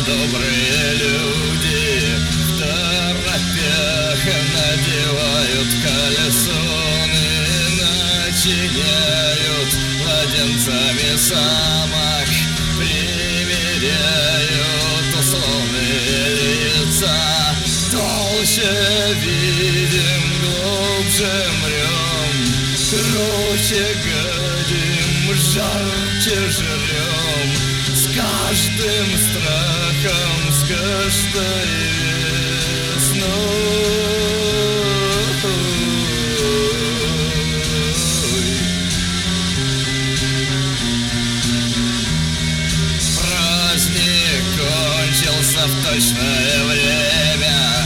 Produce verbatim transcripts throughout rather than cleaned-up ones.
добрые люди в торопях надевают колесоны, начиняют младенцами самок, примеряют условные лица. Толще видим, глубже мрем, круче гадим, жарче жрем. С каждым страхом, с каждой весной. Праздник кончился в точное время,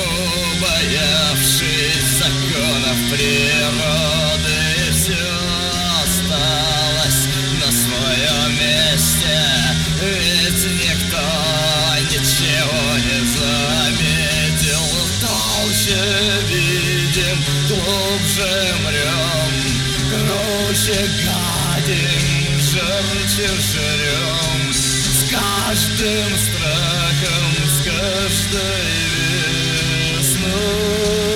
убоявшись законов природы, все осталось на своем месте, ведь никто ничего не заметил. Толще видим, глубже мрем, круче гадим, жарче жрем. С каждым страхом, с каждой весной.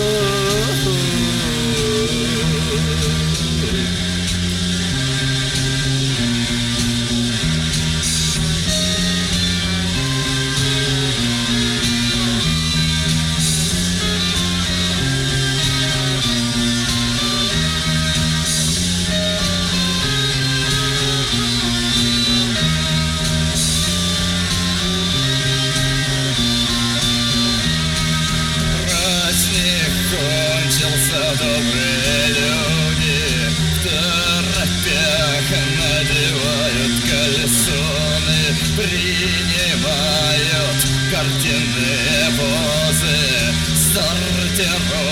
Добрые люди в торопях надевают колесоны, принимают картинные позы, сортируют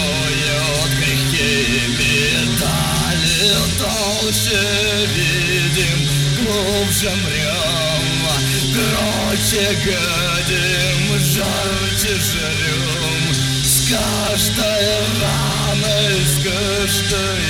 грехи и медали. Толще видим, глубже мрем, круче гадим, жарче жрем. С каждой раной, с каждой